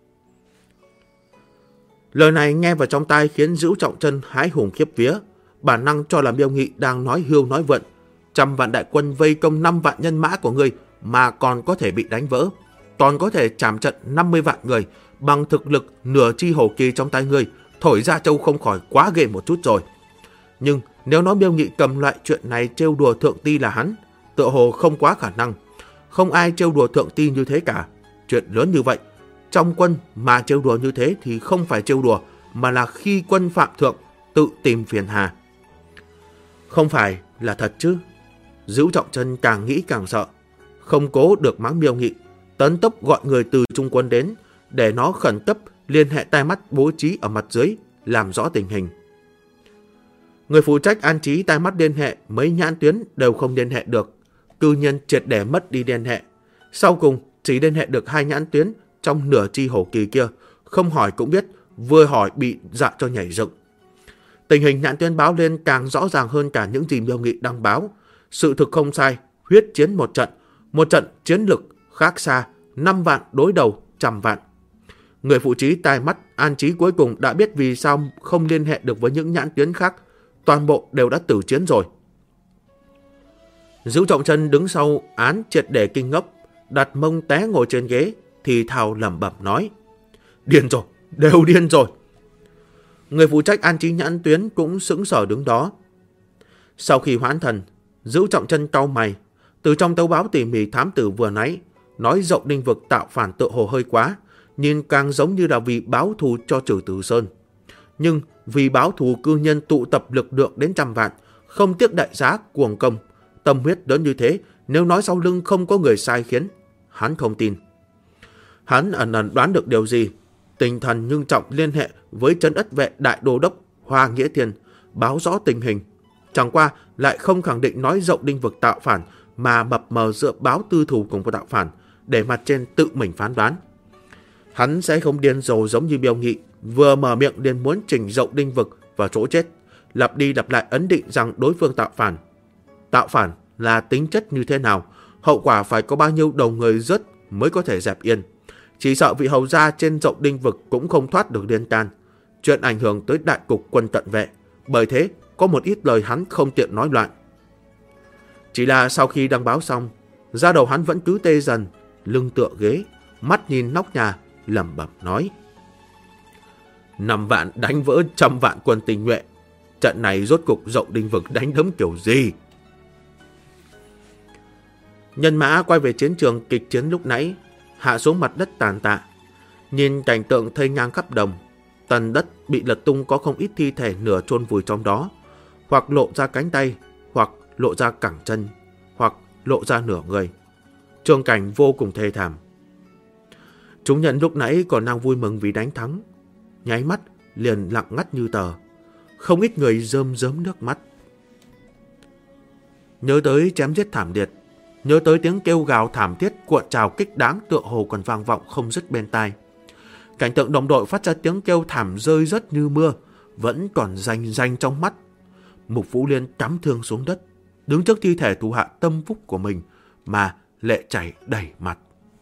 Lời này nghe vào trong tai khiến Dữ Trọng Chân hái hùng khiếp vía, bản năng cho là Miêu Nghị đang nói hưu nói vượn. 100 vạn đại quân vây công 5 vạn nhân mã của ngươi mà còn có thể bị đánh vỡ, còn có thể trảm trận 50 vạn người bằng thực lực nửa chi hổ kỳ trong tay ngươi, thổi ra châu không khỏi quá ghê một chút rồi. Nhưng nếu nói Miêu Nghị cầm loại chuyện này trêu đùa thượng ti là hắn, tựa hồ không quá khả năng. Không ai trêu đùa thượng ti như thế cả. Chuyện lớn như vậy, trong quân mà trêu đùa như thế thì không phải trêu đùa, mà là khi quân phạm thượng tự tìm phiền hà. Không phải là thật chứ? Dữ Trọng Chân càng nghĩ càng sợ, không cố được mắng Miêu Nghị, tấn tốc gọi người từ trung quân đến, để nó khẩn cấp liên hệ tai mắt bố trí ở mặt dưới, làm rõ tình hình. Người phụ trách an trí tai mắt liên hệ mấy nhãn tuyến đều không liên hệ được, cư nhiên triệt để mất đi liên hệ. Sau cùng chỉ liên hệ được 2 nhãn tuyến trong nửa chi hổ kỳ kia, không hỏi cũng biết, vừa hỏi bị dọa cho nhảy dựng. Tình hình nhãn tuyến báo lên càng rõ ràng hơn cả những gì Miêu Nghị đăng báo. Sự thực không sai, huyết chiến một trận chiến lực khác xa, 5 vạn đối đầu 100 vạn. Người phụ trí tai mắt An Trí cuối cùng đã biết vì sao không liên hệ được với những nhãn tuyến khác. Toàn bộ đều đã tử chiến rồi. Dữu Trọng Chân đứng sau án triệt để kinh ngốc, đặt mông té ngồi trên ghế, thì thào lẩm bẩm nói: điên rồi, đều điên rồi. Người phụ trách An Trí nhãn tuyến cũng sững sờ đứng đó. Sau khi hoãn thần, Dữu Trọng Chân cau mày. Từ trong tấu báo tỉ mỉ thám tử vừa nãy nói Dậu Đinh vực tạo phản tựa hồ hơi quá, nhìn càng giống như là vì báo thù cho Trử Tử Sơn. Nhưng vì báo thù cư nhân tụ tập lực lượng đến 100 vạn, không tiếc đại giá cuồng công, tâm huyết lớn như thế, nếu nói sau lưng không có người sai khiến, hắn không tin. Hắn ẩn ẩn đoán được điều gì, tinh thần ngưng trọng liên hệ với trấn ất vệ đại đô đốc Hoa Nghĩa Thiên, báo rõ tình hình. Chẳng qua lại không khẳng định nói Dậu Đinh vực tạo phản, mà mập mờ dựa báo tư thù cùng với tạo phản, để mặt trên tự mình phán đoán. Hắn sẽ không điên rồ giống như Biêu Nghị, vừa mở miệng liền muốn trình Dậu Đinh vực vào chỗ chết, lặp đi lặp lại ấn định rằng đối phương tạo phản. Tạo phản là tính chất như thế nào, hậu quả phải có bao nhiêu đầu người rớt mới có thể dẹp yên. Chỉ sợ vị hầu gia trên Dậu Đinh vực cũng không thoát được liên can. Chuyện ảnh hưởng tới đại cục quân cận vệ, bởi thế có một ít lời hắn không tiện nói loạn. Chỉ là sau khi đăng báo xong, da đầu hắn vẫn cứ tê dần, lưng tựa ghế, mắt nhìn nóc nhà, lẩm bẩm nói: 5 vạn đánh vỡ 100 vạn quân tinh nhuệ, trận này rốt cục Dậu Đinh vực đánh đấm kiểu gì? Nhân mã quay về chiến trường kịch chiến lúc nãy, hạ xuống mặt đất tàn tạ, nhìn cảnh tượng thây ngang khắp đồng. Tần đất bị lật tung, có không ít thi thể nửa chôn vùi trong đó, hoặc lộ ra cánh tay, hoặc lộ ra cẳng chân, hoặc lộ ra nửa người. Trường cảnh vô cùng thê thảm. Chúng nhân lúc nãy còn đang vui mừng vì đánh thắng, nháy mắt liền lặng ngắt như tờ. Không ít người rơm rớm nước mắt. Nhớ tới chém giết thảm liệt, nhớ tới tiếng kêu gào thảm thiết cuộn trào kích đáng tựa hồ còn vang vọng không dứt bên tai. Cảnh tượng đồng đội phát ra tiếng kêu thảm rơi rớt như mưa, vẫn còn rành rành trong mắt. Mục Vũ Liên cắm thương xuống đất, đứng trước thi thể thủ hạ tâm phúc của mình mà lệ chảy đầy mặt.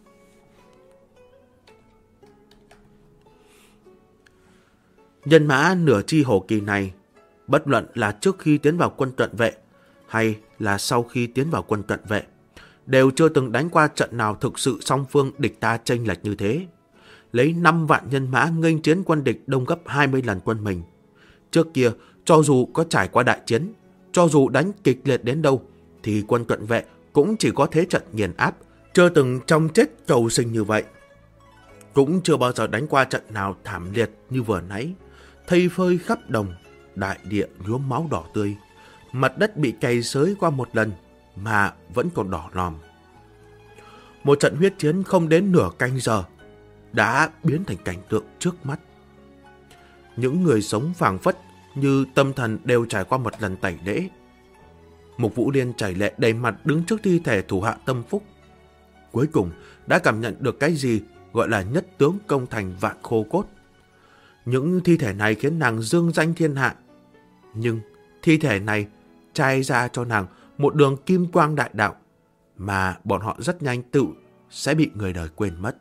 Nhân mã nửa chi hổ kỳ này, bất luận là trước khi tiến vào quân cận vệ hay là sau khi tiến vào quân cận vệ, đều chưa từng đánh qua trận nào thực sự song phương địch ta chênh lệch như thế. Lấy 5 vạn nhân mã nghênh chiến quân địch đông gấp 20 lần quân mình. Trước kia, cho dù có trải qua đại chiến, cho dù đánh kịch liệt đến đâu, thì quân cận vệ cũng chỉ có thế trận nghiền áp, chưa từng trong chết cầu sinh như vậy. Cũng chưa bao giờ đánh qua trận nào thảm liệt như vừa nãy, thây phơi khắp đồng, đại địa nhuốm máu đỏ tươi, mặt đất bị cày xới qua một lần mà vẫn còn đỏ lòm. Một trận huyết chiến không đến nửa canh giờ đã biến thành cảnh tượng trước mắt. Những người sống phảng phất như tâm thần đều trải qua một lần tẩy lễ. Mục Vũ Liên chảy lệ đầy mặt đứng trước thi thể thủ hạ tâm phúc. Cuối cùng đã cảm nhận được cái gì gọi là nhất tướng công thành vạn khô cốt. Những thi thể này khiến nàng dương danh thiên hạ. Nhưng thi thể này trai ra cho nàng một đường kim quang đại đạo mà bọn họ rất nhanh tự sẽ bị người đời quên mất.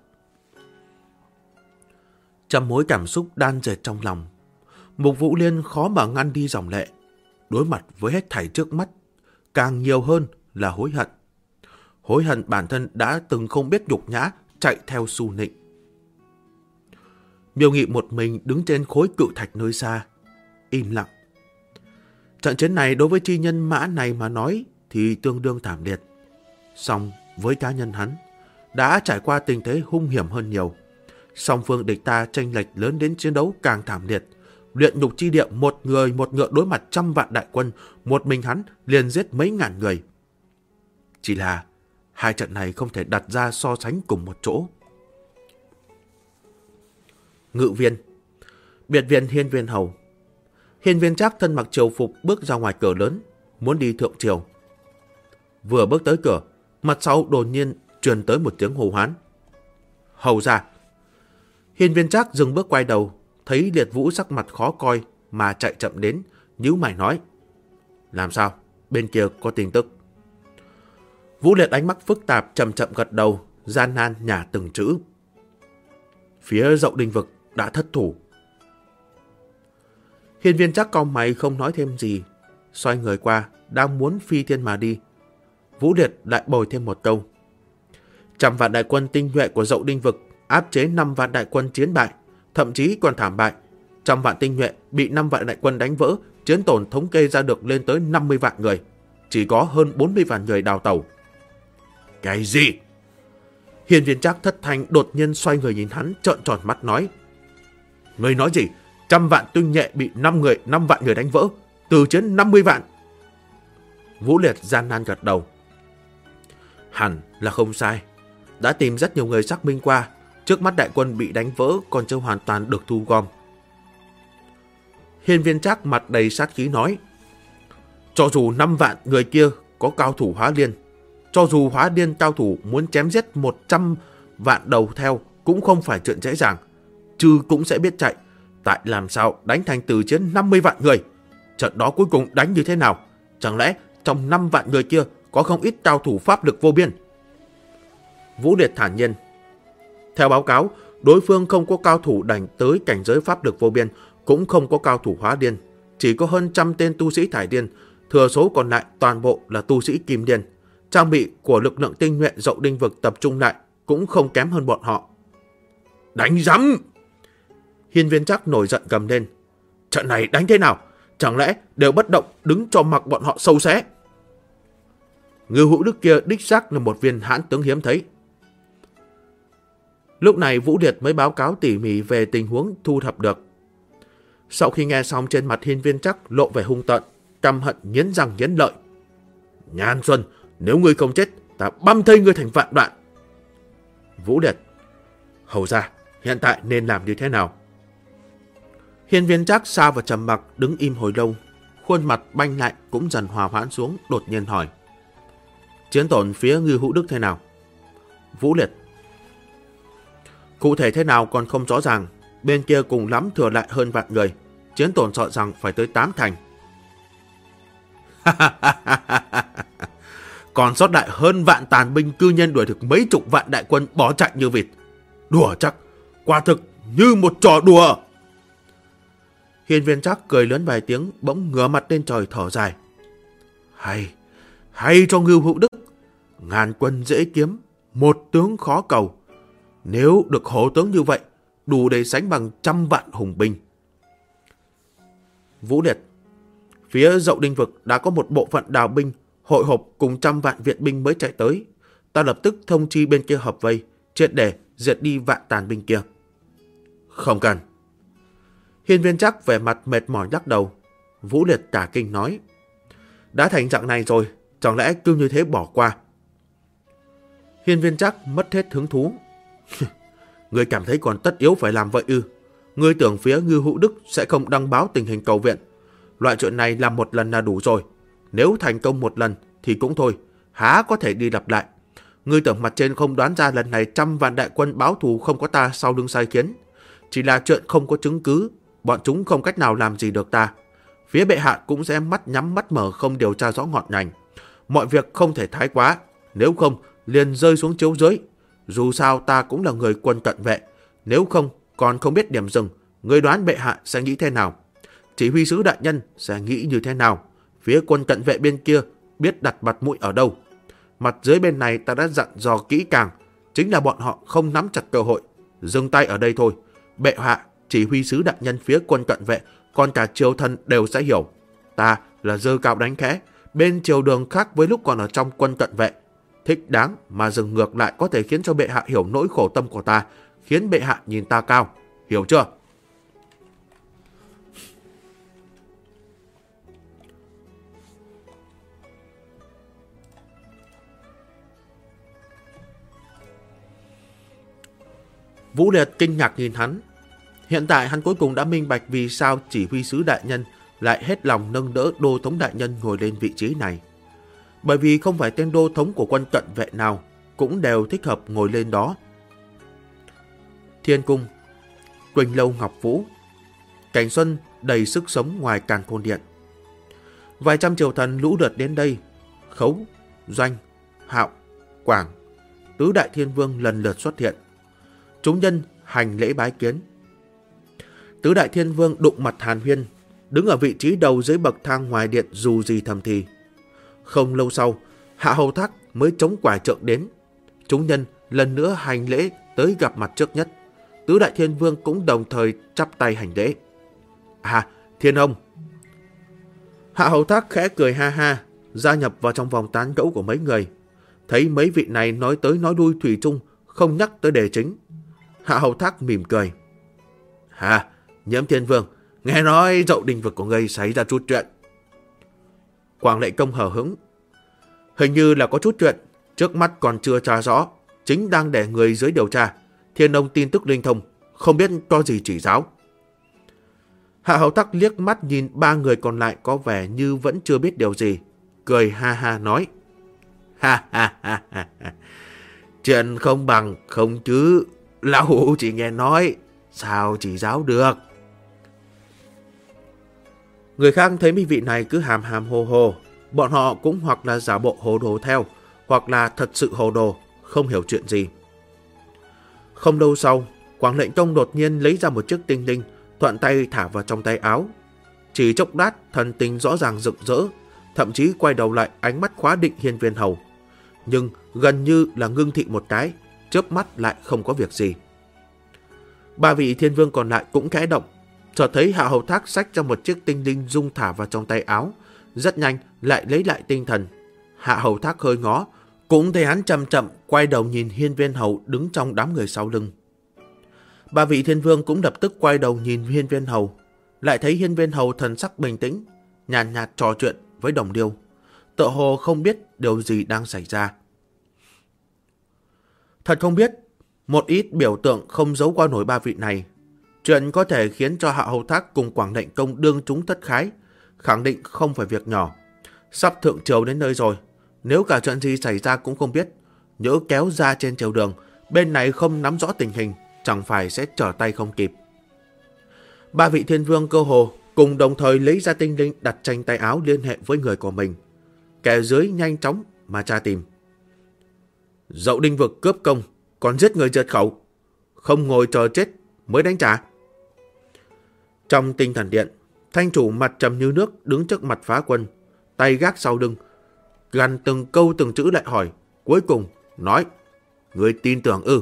Trăm mối cảm xúc đan dệt trong lòng, Mục Vũ Liên khó mà ngăn đi dòng lệ. Đối mặt với hết thảy trước mắt, càng nhiều hơn là hối hận. Hối hận bản thân đã từng không biết nhục nhã chạy theo Xu Nịnh. Miêu Nghị một mình đứng trên khối cự thạch nơi xa, im lặng. Trận chiến này đối với chi nhân mã này mà nói thì tương đương thảm liệt. Song với cá nhân hắn, đã trải qua tình thế hung hiểm hơn nhiều. Song phương địch ta chênh lệch lớn đến chiến đấu càng thảm liệt. Luyện nhục chi địa một người một ngựa đối mặt 100 vạn đại quân, một mình hắn liền giết mấy ngàn người. Chỉ là hai trận này không thể đặt ra so sánh cùng một chỗ. Ngự viên, biệt viện Hiên Viên Hầu. Hiên Viên Trác thân mặc triều phục bước ra ngoài cửa lớn, muốn đi thượng triều. Vừa bước tới cửa, mặt sau đột nhiên truyền tới một tiếng hô hoán. Hầu ra! Hiên Viên Trác dừng bước quay đầu, thấy Liệt Vũ sắc mặt khó coi mà chạy chậm đến, nhíu mày nói. Làm sao? Bên kia có tin tức. Vũ Liệt ánh mắt phức tạp chậm chậm gật đầu, gian nan nhả từng chữ. phía Dậu Đinh Vực đã thất thủ. Hiên Viên Trác cau mày không nói thêm gì, xoay người qua, đang muốn phi thiên mà đi. Vũ Liệt lại bồi thêm một câu. 100 vạn đại quân tinh nhuệ của Dậu Đinh Vực áp chế 5 vạn đại quân chiến bại, thậm chí còn thảm bại. 100 vạn tinh nhuệ bị 5 vạn đại quân đánh vỡ, chiến tổn thống kê ra được lên tới 50 vạn người. Chỉ có hơn 40 vạn người đào tẩu. Cái gì? Hiên Viên Trác thất thanh đột nhiên xoay người nhìn hắn, trợn tròn mắt nói. Ngươi nói gì? 100 vạn tinh nhuệ bị 5 vạn người đánh vỡ, từ chiến 50 vạn. Vũ Liệt gian nan gật đầu. Hẳn là không sai. Đã tìm rất nhiều người xác minh qua, trước mắt đại quân bị đánh vỡ còn chưa hoàn toàn được thu gom. Hiên Viên Trác mặt đầy sát khí nói. Cho dù 5 vạn người kia có cao thủ hóa liên, cho dù hóa liên cao thủ muốn chém giết 100 vạn đầu theo cũng không phải chuyện dễ dàng. Chứ cũng sẽ biết chạy. Tại làm sao đánh thành từ chiến 50 vạn người? Trận đó cuối cùng đánh như thế nào? Chẳng lẽ trong 5 vạn người kia có không ít cao thủ pháp lực vô biên? Vũ Liệt thản nhiên. Theo báo cáo, đối phương không có cao thủ đành tới cảnh giới pháp lực vô biên, cũng không có cao thủ hóa điên. Chỉ có hơn 100 tên tu sĩ thải điên, thừa số còn lại toàn bộ là tu sĩ kim điên. Trang bị của lực lượng tinh nhuệ Dậu Đinh Vực tập trung lại cũng không kém hơn bọn họ. Đánh rắm! Hiên Viên Trác nổi giận gầm lên. Trận này đánh thế nào? Chẳng lẽ đều bất động đứng cho mặc bọn họ sâu xé? Ngưu Hữu Đức kia đích xác là một viên hãn tướng hiếm thấy. Lúc này Vũ Liệt mới báo cáo tỉ mỉ về tình huống thu thập được. Sau khi nghe xong, trên mặt Hiên Viên Trác lộ vẻ hung tợn, căm hận nghiến răng nghiến lợi. Nhan Xuân, nếu ngươi không chết, ta băm thây ngươi thành vạn đoạn. Vũ Liệt. Hầu ra, hiện tại nên làm như thế nào? Hiên Viên Trác sa vào trầm mặc, đứng im hồi lâu, khuôn mặt banh lại cũng dần hòa hoãn xuống, đột nhiên hỏi. Chiến tổn phía Ngưu Hữu Đức thế nào? Vũ Liệt. Cụ thể thế nào còn không rõ ràng, bên kia cùng lắm thừa lại hơn vạn người, chiến tổn sợ rằng phải tới 8 thành. Còn sót lại hơn vạn tàn binh cư nhiên đuổi được mấy chục vạn đại quân bỏ chạy như vịt. Đùa chắc, quả thực như một trò đùa. Hiên Viên Trác cười lớn vài tiếng, bỗng ngửa mặt lên trời thở dài. Hay cho Ngưu Hữu Đức. Ngàn quân dễ kiếm, một tướng khó cầu. Nếu được hổ tướng như vậy, đủ để sánh bằng 100 vạn hùng binh. Vũ Liệt. Phía Dậu Đinh Vực đã có một bộ phận đào binh hội họp cùng 100 vạn viện binh mới chạy tới. Ta lập tức thông chi bên kia hợp vây, triệt để diệt đi vạn tàn binh kia. Không cần. Hiên Viên Trác vẻ mặt mệt mỏi lắc đầu. Vũ Liệt cả kinh nói. Đã thành trạng này rồi, chẳng lẽ cứ như thế bỏ qua? Hiên Viên Trác mất hết hứng thú. Ngươi cảm thấy còn tất yếu phải làm vậy ư? Ngươi tưởng phía Ngưu Hữu Đức sẽ không đăng báo tình hình cầu viện. Loại chuyện này làm một lần là đủ rồi. Nếu thành công một lần thì cũng thôi, há có thể đi lặp lại. Ngươi tưởng mặt trên không đoán ra lần này 100 vạn đại quân báo thù không có ta sau lưng sai khiến. Chỉ là chuyện không có chứng cứ, bọn chúng không cách nào làm gì được ta. Phía bệ hạ cũng sẽ mắt nhắm mắt mở không điều tra rõ ngọn ngành. Mọi việc không thể thái quá, nếu không liền rơi xuống chiếu dưới. Dù sao ta cũng là người quân cận vệ, nếu không còn không biết điểm dừng. Ngươi đoán bệ hạ sẽ nghĩ thế nào? Chỉ huy sứ đại nhân sẽ nghĩ như thế nào? Phía quân cận vệ bên kia biết đặt mặt mũi ở đâu? Mặt dưới bên này ta đã dặn dò kỹ càng, chính là bọn họ không nắm chặt cơ hội. Dừng tay ở đây thôi. Bệ hạ, chỉ huy sứ đại nhân phía quân cận vệ, còn cả triều thần đều sẽ hiểu. Ta là giơ cao đánh khẽ, bên triều đường khác với lúc còn ở trong quân cận vệ. Thích đáng mà dừng ngược lại có thể khiến cho bệ hạ hiểu nỗi khổ tâm của ta, khiến bệ hạ nhìn ta cao. Hiểu chưa? Vũ Liệt kinh ngạc nhìn hắn. Hiện tại hắn cuối cùng đã minh bạch vì sao chỉ huy sứ đại nhân lại hết lòng nâng đỡ đô thống đại nhân ngồi lên vị trí này. Bởi vì không phải tên đô thống của quân cận vệ nào cũng đều thích hợp ngồi lên đó. Thiên cung, Quỳnh Lâu Ngọc Vũ, cảnh xuân đầy sức sống ngoài Càn Khôn Điện. Vài trăm triều thần lũ lượt đến đây. Khấu, Doanh, Hạo, Quảng, tứ đại thiên vương lần lượt xuất hiện. Chúng nhân hành lễ bái kiến. Tứ đại thiên vương đụng mặt hàn huyên, đứng ở vị trí đầu dưới bậc thang ngoài điện dù gì thầm thì. Không lâu sau, Hạ Hầu Thác mới chống quải trượng đến. Chúng nhân lần nữa hành lễ tới gặp mặt trước nhất. Tứ đại thiên vương cũng đồng thời chắp tay hành lễ. Thiên ông. Hạ Hầu Thác khẽ cười ha ha, gia nhập vào trong vòng tán gẫu của mấy người. Thấy mấy vị này nói tới nói lui thủy chung, không nhắc tới đề chính. Hạ Hầu Thác mỉm cười. Nhiễm Thiên Vương, nghe nói Dậu Đình vực của ngươi xảy ra chút chuyện. Quảng Lệ Công hờ hững. Hình như là có chút chuyện, trước mắt còn chưa tra rõ, chính đang để người dưới điều tra. Thiên ông tin tức linh thông, không biết có gì chỉ giáo. Hạ Hầu Thác liếc mắt nhìn ba người còn lại có vẻ như vẫn chưa biết điều gì, cười ha ha nói. Chuyện không bằng không chứ, lão hủ chỉ nghe nói, sao chỉ giáo được. Người khác thấy mấy vị này cứ hàm hàm hồ hồ, bọn họ cũng hoặc là giả bộ hồ đồ theo, hoặc là thật sự hồ đồ, không hiểu chuyện gì. Không lâu sau, Quảng Lệnh Công đột nhiên lấy ra một chiếc tinh linh, thuận tay thả vào trong tay áo. Chỉ chốc lát, thần tình rõ ràng rực rỡ, thậm chí quay đầu lại ánh mắt khóa định Hiên Viên Hầu. Nhưng gần như là ngưng thị một cái, chớp mắt lại không có việc gì. Ba vị thiên vương còn lại cũng khẽ động, chợt thấy Hạ Hầu Thác xách ra một chiếc tinh linh dung thả vào trong tay áo, rất nhanh lại lấy lại tinh thần. Hạ Hầu Thác hơi ngó, cũng thấy hắn chậm chậm quay đầu nhìn Hiên Viên Hầu đứng trong đám người sau lưng. Ba vị thiên vương cũng lập tức quay đầu nhìn Hiên Viên Hầu, lại thấy Hiên Viên Hầu thần sắc bình tĩnh, nhàn nhạt trò chuyện với đồng điêu, tựa hồ không biết điều gì đang xảy ra. Thật không biết, một ít biểu tượng không giấu qua nổi ba vị này. Chuyện có thể khiến cho Hạ Hầu Thác cùng Quảng Lệnh Công đương chúng thất khái, khẳng định không phải việc nhỏ. Sắp thượng triều đến nơi rồi, nếu cả chuyện gì xảy ra cũng không biết, nhỡ kéo ra trên triều đường, bên này không nắm rõ tình hình, chẳng phải sẽ trở tay không kịp. Ba vị thiên vương cơ hồ cùng đồng thời lấy ra tinh linh đặt tranh tay áo liên hệ với người của mình. Kẻ dưới nhanh chóng mà tra tìm. Dậu Đinh vực cướp công, còn giết người diệt khẩu, không ngồi chờ chết mới đánh trả. Trong Tinh Thần Điện, thanh chủ mặt trầm như nước đứng trước mặt Phá Quân, tay gác sau lưng, gằn từng câu từng chữ lại hỏi, cuối cùng nói: người tin tưởng ư?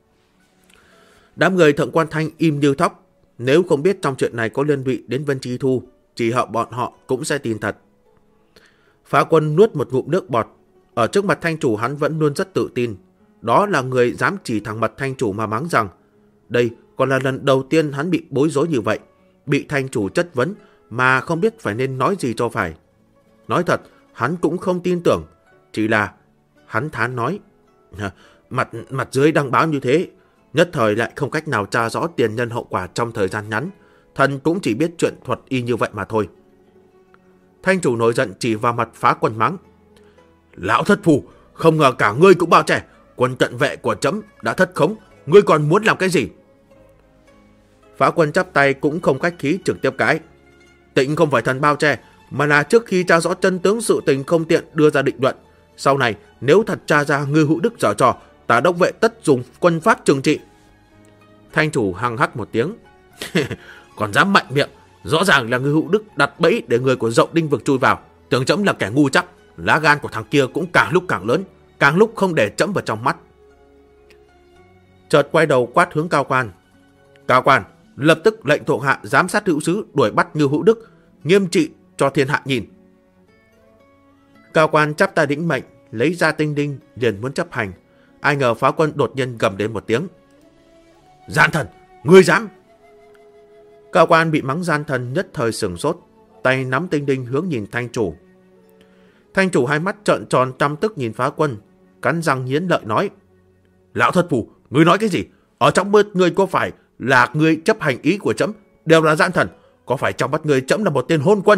Đám người Thượng Quan Thanh im như thóc, nếu không biết trong chuyện này có liên lụy đến Vân Chi Thu, chỉ họ bọn họ cũng sẽ tin thật. Phá Quân nuốt một ngụm nước bọt, ở trước mặt thanh chủ hắn vẫn luôn rất tự tin, đó là người dám chỉ thẳng mặt thanh chủ mà mắng rằng đây còn là lần đầu tiên hắn bị bối rối như vậy, bị thanh chủ chất vấn mà không biết phải nên nói gì cho phải. Nói thật, hắn cũng không tin tưởng, chỉ là hắn thán nói: mặt dưới đăng báo như thế, nhất thời lại không cách nào tra rõ tiền nhân hậu quả trong thời gian ngắn, thần cũng chỉ biết chuyện thuật y như vậy mà thôi. Thanh chủ nổi giận chỉ vào mặt Phá Quân mắng: lão thất phù, không ngờ cả ngươi cũng bao che, quân cận vệ của trẫm đã thất khống, ngươi còn muốn làm cái gì? Phá Quân chắp tay cũng không khách khí trực tiếp cãi: Tịnh không phải thần bao che, mà là trước khi tra rõ chân tướng sự tình không tiện đưa ra định luận. Sau này nếu thật tra ra ngươi hữu đức giở trò, Tả Đốc vệ tất dùng quân pháp trừng trị. Thanh chủ hằng hắc một tiếng: còn dám mạnh miệng, rõ ràng là ngươi hữu đức đặt bẫy để người của Dậu Đinh vực chui vào, tưởng trẫm là kẻ ngu chắc. Lá gan của thằng kia cũng càng lúc càng lớn, càng lúc không để trẫm vào trong mắt. Chợt quay đầu quát hướng Cao Quan: Cao Quan, lập tức lệnh thuộc hạ giám sát hữu sứ đuổi bắt Ngưu Hữu Đức, nghiêm trị cho thiên hạ nhìn. Cao Quan chắp tay đĩnh mệnh, lấy ra tinh linh liền muốn chấp hành. Ai ngờ Phá Quân đột nhiên gầm đến một tiếng: gian thần, ngươi dám! Cao Quan bị mắng gian thần nhất thời sửng sốt, tay nắm tinh linh hướng nhìn thanh chủ. Thanh chủ hai mắt trợn tròn căm tức nhìn Phá Quân, cắn răng nghiến lợi nói: lão thất phù, ngươi nói cái gì? Ở trong mắt ngươi có phải là ngươi chấp hành ý của trẫm đều là gian thần? Có phải trong mắt ngươi trẫm là một tên hôn quân?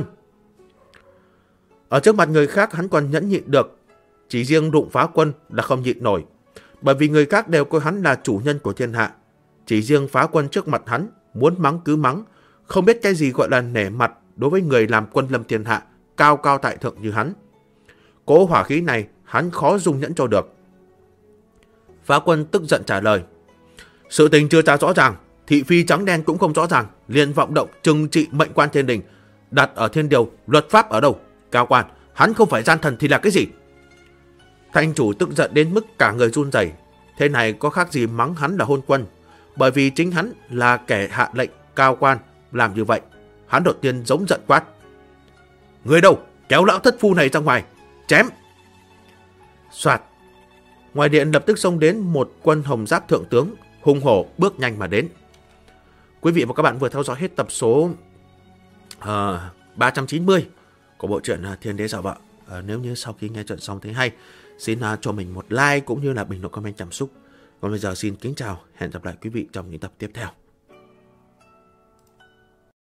Ở trước mặt người khác hắn còn nhẫn nhịn được, chỉ riêng đụng Phá Quân là không nhịn nổi, bởi vì người khác đều coi hắn là chủ nhân của thiên hạ. Chỉ riêng Phá Quân trước mặt hắn muốn mắng cứ mắng, không biết cái gì gọi là nể mặt đối với người làm quân lâm thiên hạ, cao cao tại thượng như hắn. Cỗ hỏa khí này hắn khó dung nhẫn cho được. Phá Quân tức giận trả lời: Sự tình chưa tra rõ ràng, thị phi trắng đen cũng không rõ ràng, liền vọng động trừng trị mệnh quan thiên đình. Đặt ở thiên điều, luật pháp ở đâu? Cao quan, hắn không phải gian thần thì là cái gì? Thanh chủ tức giận đến mức cả người run rẩy. Thế này có khác gì mắng hắn là hôn quân, bởi vì chính hắn là kẻ hạ lệnh Cao quan làm như vậy. Hắn đột nhiên giống giận quát: người đâu, kéo lão thất phu này ra ngoài, chém! Soạt! Ngoài điện lập tức xông đến một quân hồng giáp thượng tướng, hùng hổ bước nhanh mà đến. Quý vị và các bạn vừa theo dõi hết tập số 390 của bộ truyện Thiên Đế Giả Vợ. Nếu như sau khi nghe chuyện xong thấy hay, xin cho mình một like cũng như là bình luận comment cảm xúc. Còn bây giờ xin kính chào, hẹn gặp lại quý vị trong những tập tiếp theo.